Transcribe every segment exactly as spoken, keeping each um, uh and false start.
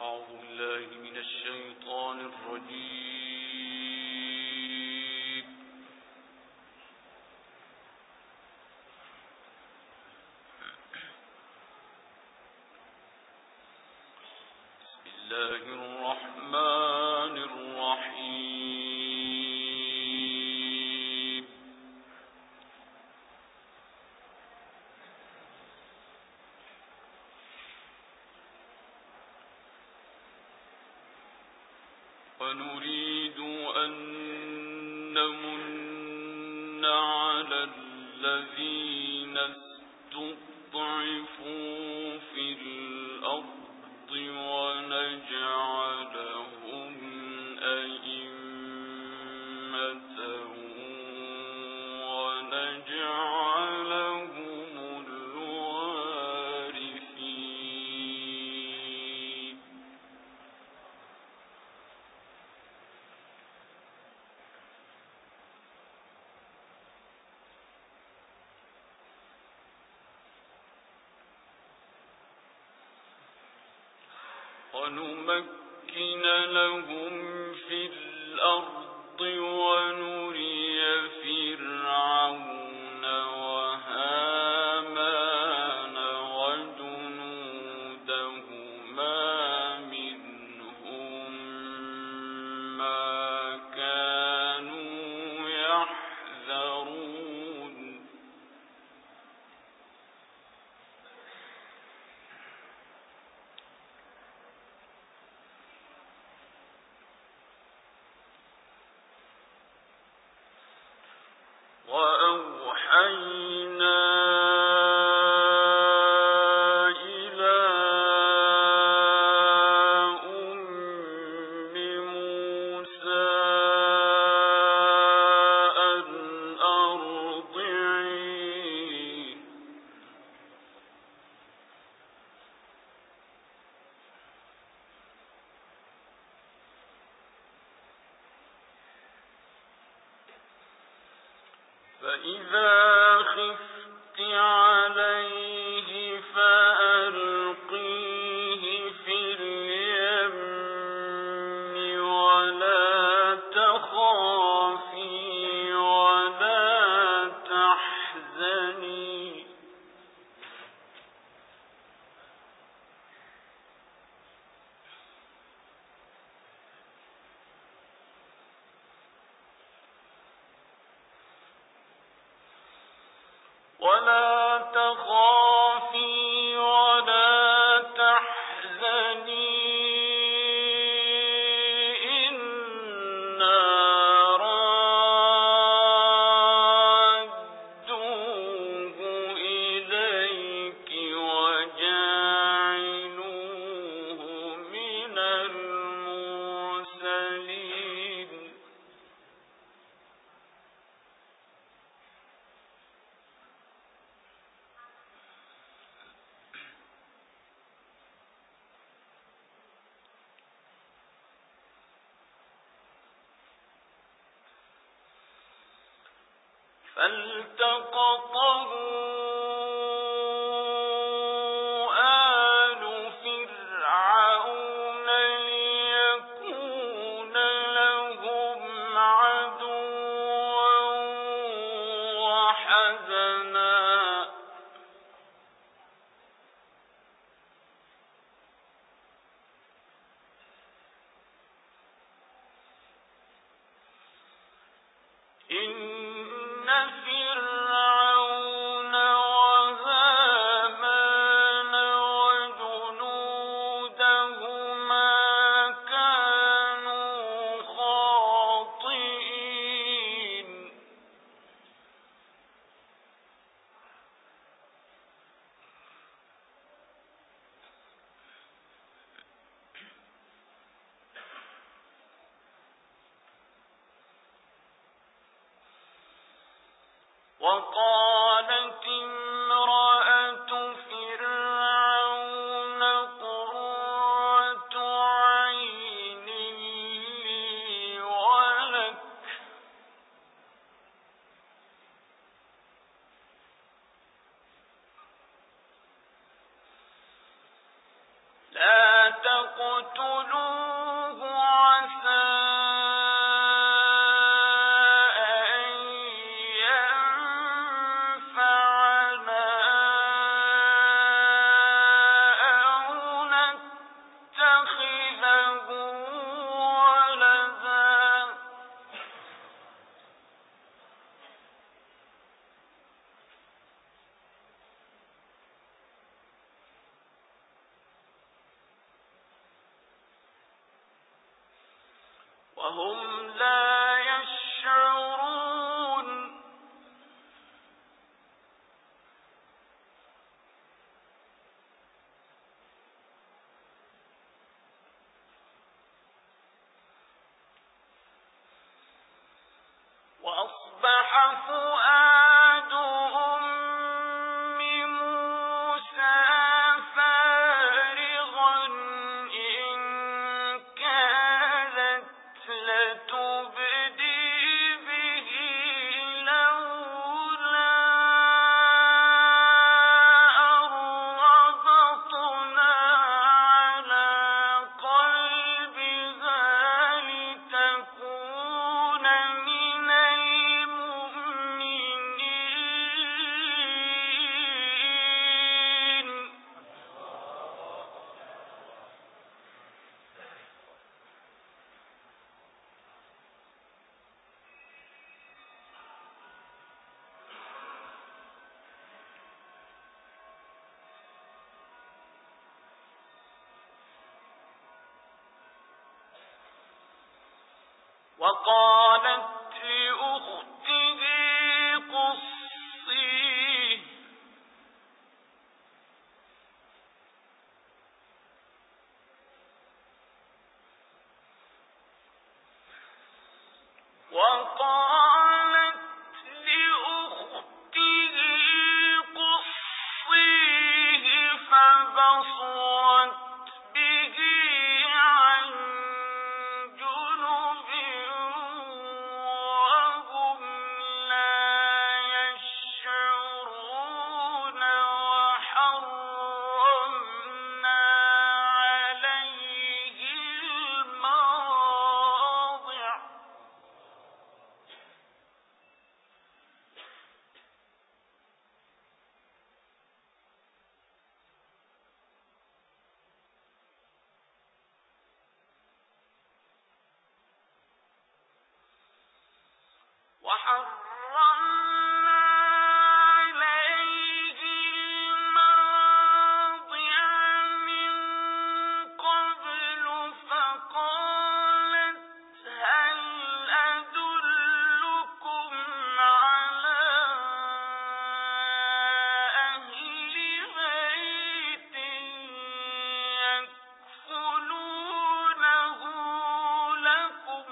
أعوذ بالله من الشيطان الرجيم. بسم الله الرحمن الرحيم. ونريد أن نمن على الذين استضعفوا في الأرض ونجعلهم أئمة ونجعلهم الوارثين. ونمكن لهم في الأرض ونري فرعون وهامان وجنودهما منهم ما كانوا يحذرون. وأوحينا إلى أم موسى أن أرضعيه فإذا خفت عليه فألقيه في اليم ولا تخافي ولا تحزني ولا تخافي ولا تحزني إنا رادوه إليك وجاعلوه من المرسلين. فالتقطه آل فرعون ليكون لهم عدوا وحزنا إن فرعون وهامان وجنودهما كانوا خاطئين. وقالت امرأة فرعون قرة عين لي ولك لا تقل تقتلوه عسى أن ينفعنا أو نتخذه ولدا وهم لا يشعرون. وأصبح فؤاد أم موسى فارغا إن كادت لتبدي به لولا أن ربطنا على قلبها لتكون من المؤمنين. وقالت لأخته قصيه وقالت لأخته قصيه فبصرت به عن جنب وهم لا يشعرون. وحرمنا عليه المراضع وحرمنا عليه المراضع من قبل فقالت هل أدلكم على أهل بيت يكفلونه لكم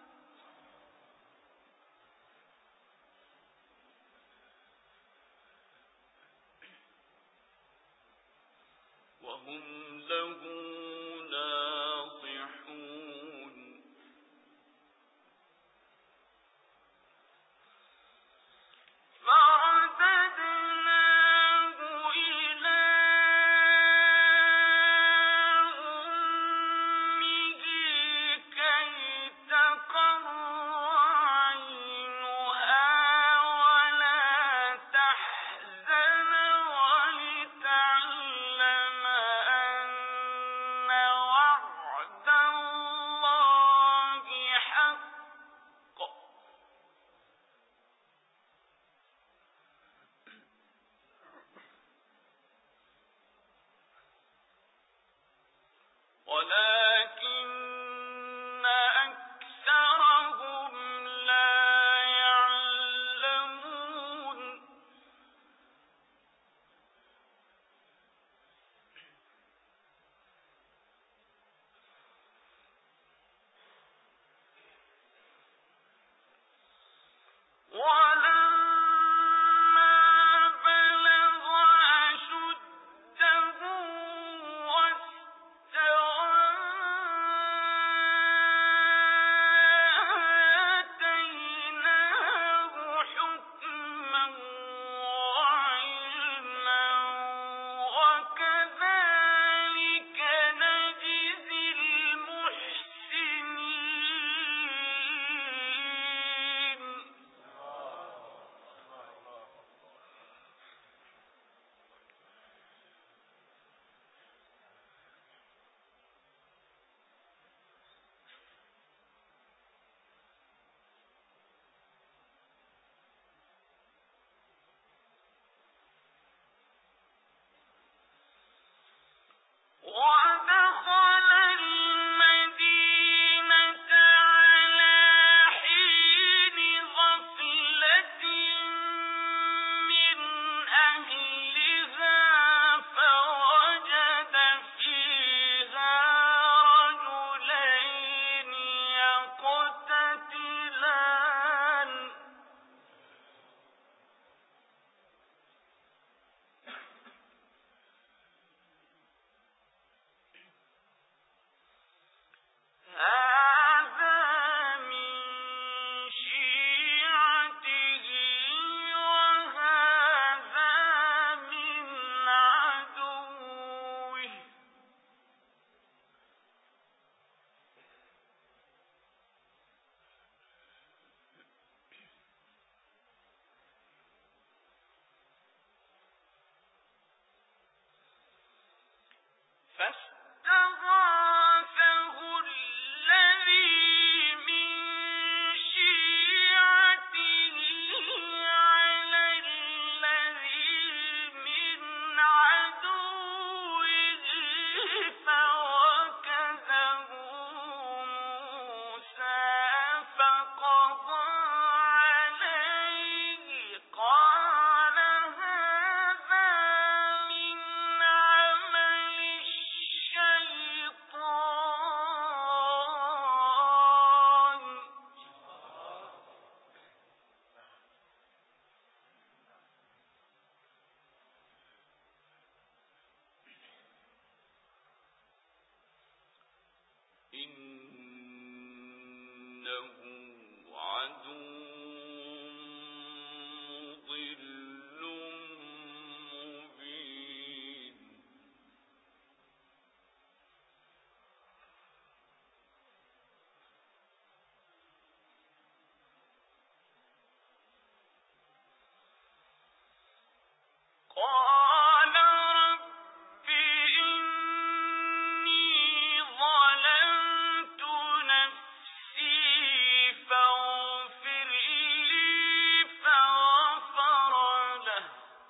وهم له ناصحون. فرددناه إلى أمه كي تقر عينها ولا تحزن ولتعلم أن وعد الله حق ولكن أكثرهم لا يعلمون. ولما بلغ أشده واستوى فاستغاثه الذي من شيعته على الذي من عدوه فوكزه موسى فقضى عليه قال هذا من عمل الشيطان إنه عدو مضل مبين قال رب إني ظلمت نفسي فاغفر لي فغفر له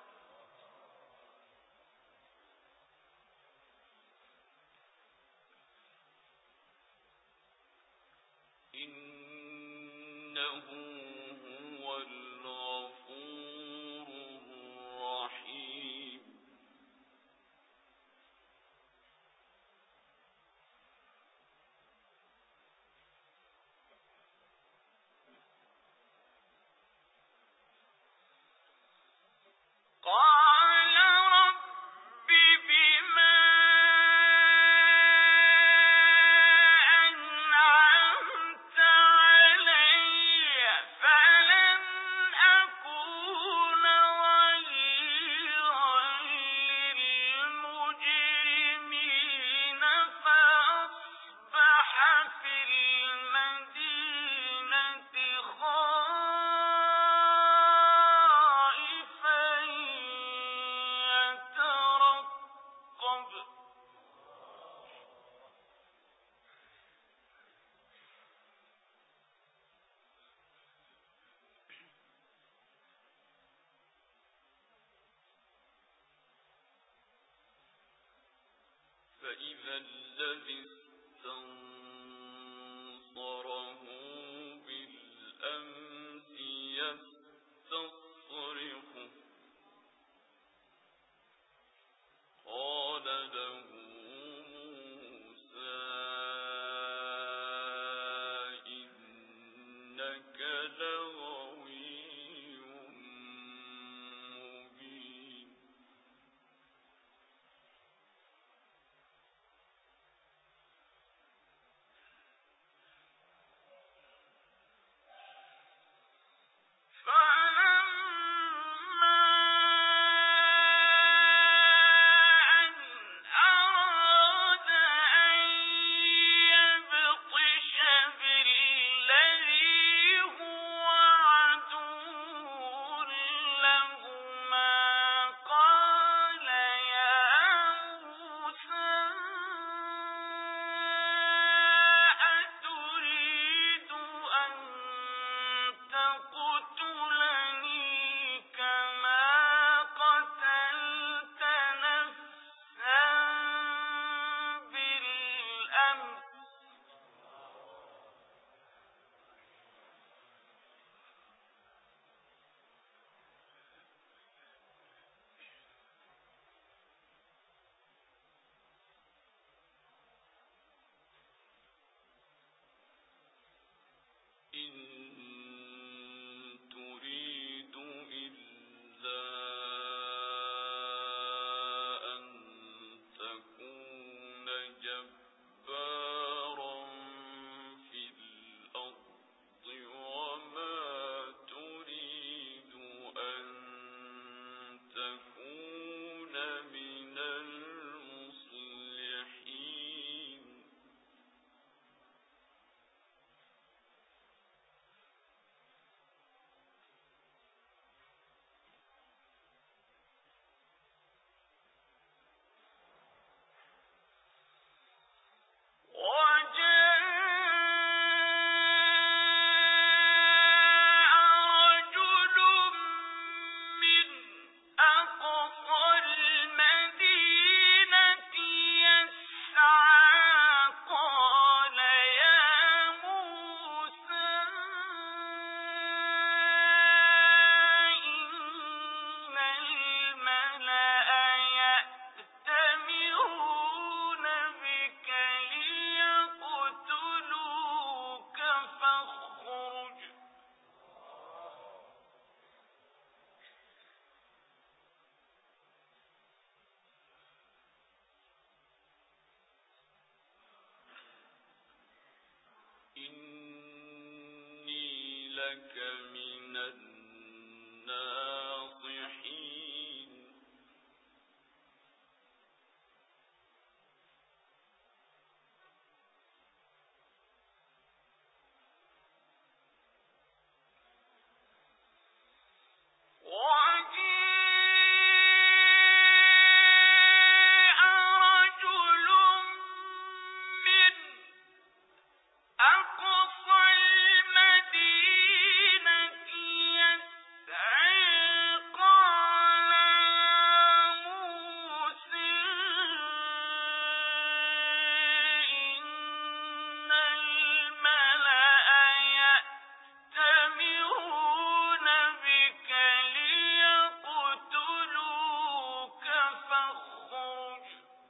إنه هو الغفور الرحيم قال رب بما أنعمت علي فلن أكون ظهيرا للمجرمين فأصبح في المدينة خائفا يترقب فإذا الذي استنصره بالأمس يستصرخه قال له موسى إنك لغوي مبين فلما أن أراد أن يبطش بالذي هو لك من الناصحين وجيء رجل من أقصى المدينة يسعى قال يا موسى إن الملأ يأتمرون بك ليقتلوك فاخرج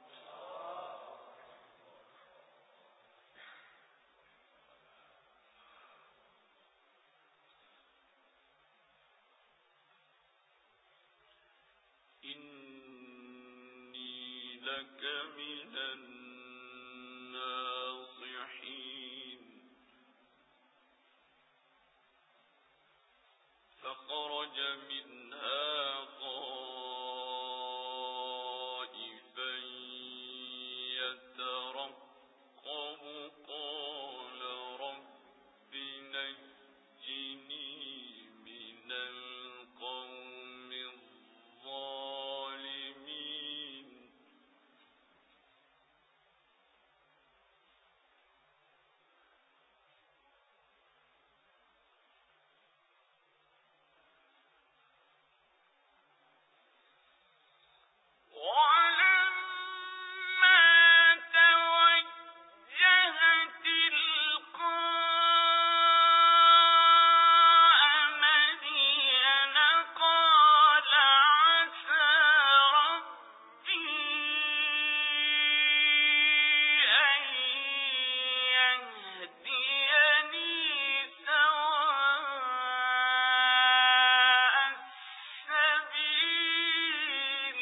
إني لك من الناصحين فخرج منها خائفا يترقب قال رب نجني من القوم الظالمين ولما توجه تلقاء مدين قال عسى ربي أن يهديني سواء السبيل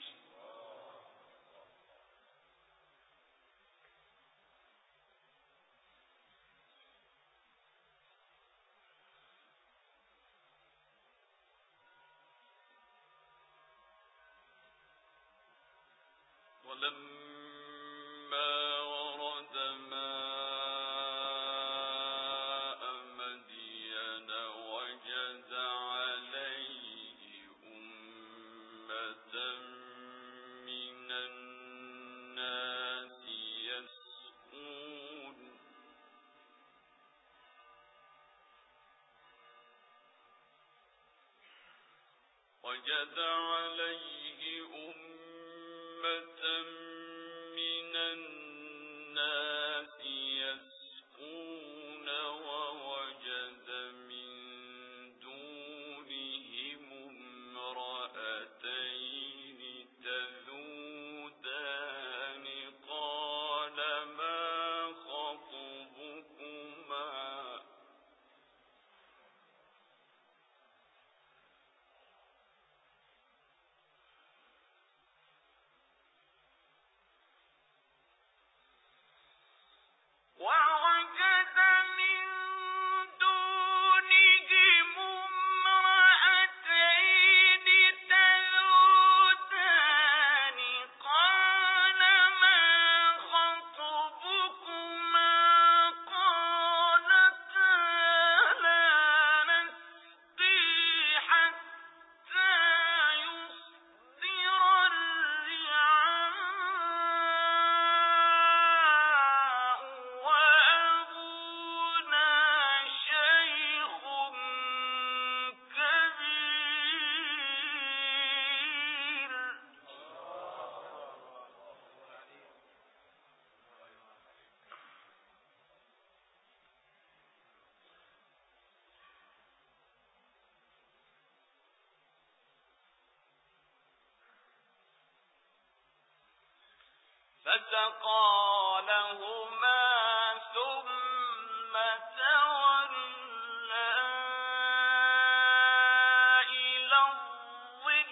ولما ورد ماء مدين وجد عليه أمة من الناس يسقون وجد عليه أمة من الناس يسقون ووجد من دونهم امرأتين تذودان قال ما خطبكما ووجد من دونهم امرأتين تذودان قال ما خطبكما قالتا لا نسقي حتى يصدر الرعاء وأبونا شيخ كبير فسقى لهما ثم تولى إلى الظل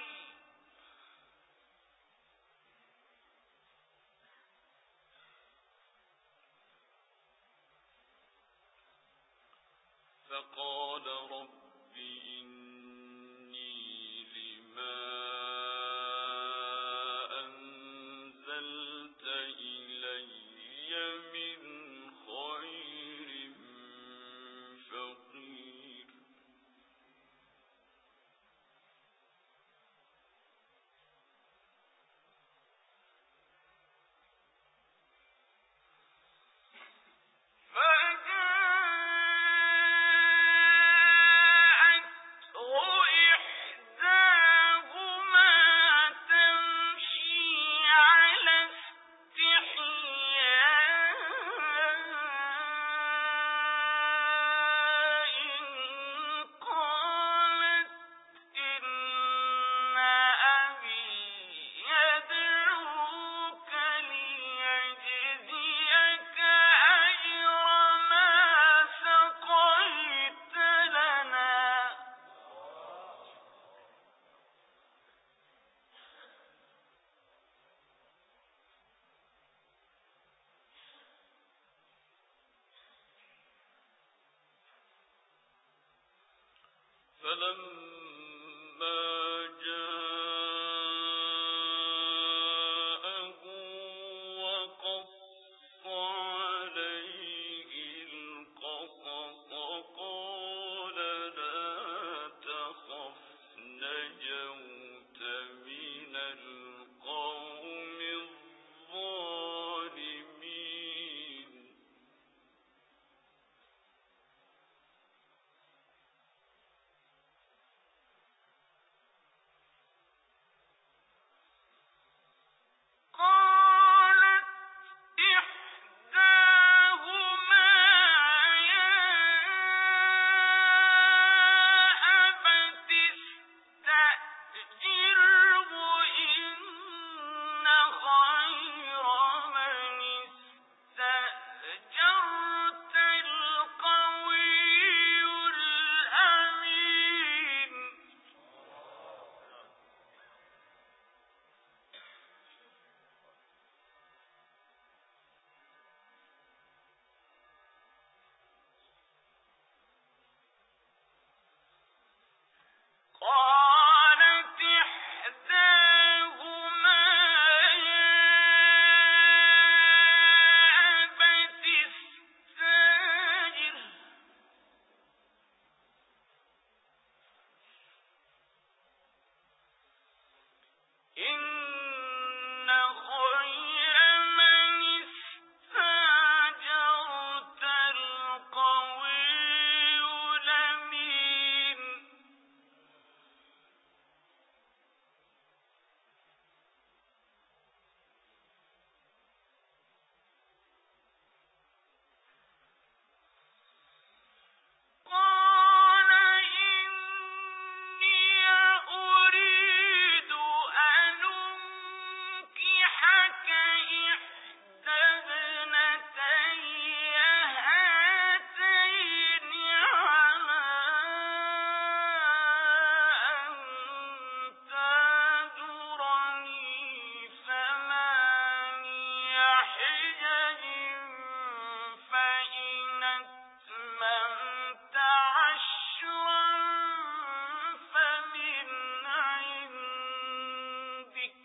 فقال رب إني لما أنزلت إلي من خير فقير فلما جاءه وقص عليه القصص قال لا تخف نجوت من القوم الظالمين قالت إحداهما يا أبت استأجره إن خير من استأجرت القوي الأمين قالت إحداهما يا أبت استأجره إن خير من استأجرت القوي الأمين قال إني أريد أن أنكحك إحدى ابنتي هاتين على أن تأجرني ثماني حجج فإن أتممت عشرا فمن عندك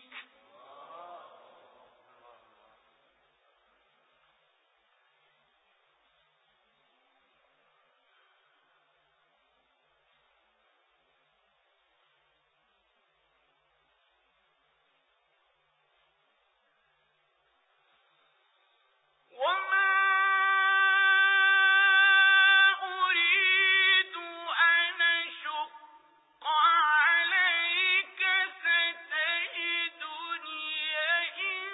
وما أريد أن أشق عليك ستجدني إن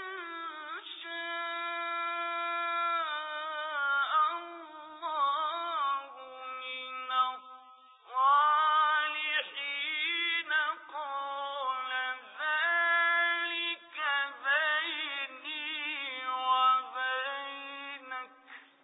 شاء الله من الصالحين قال ذلك بيني وبينك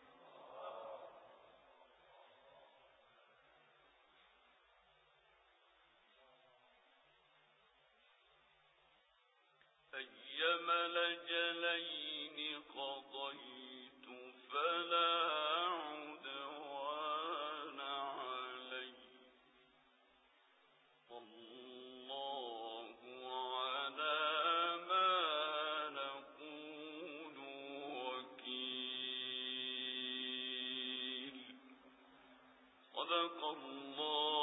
أيما الأجلين قضيت فلا عدوان صدق الله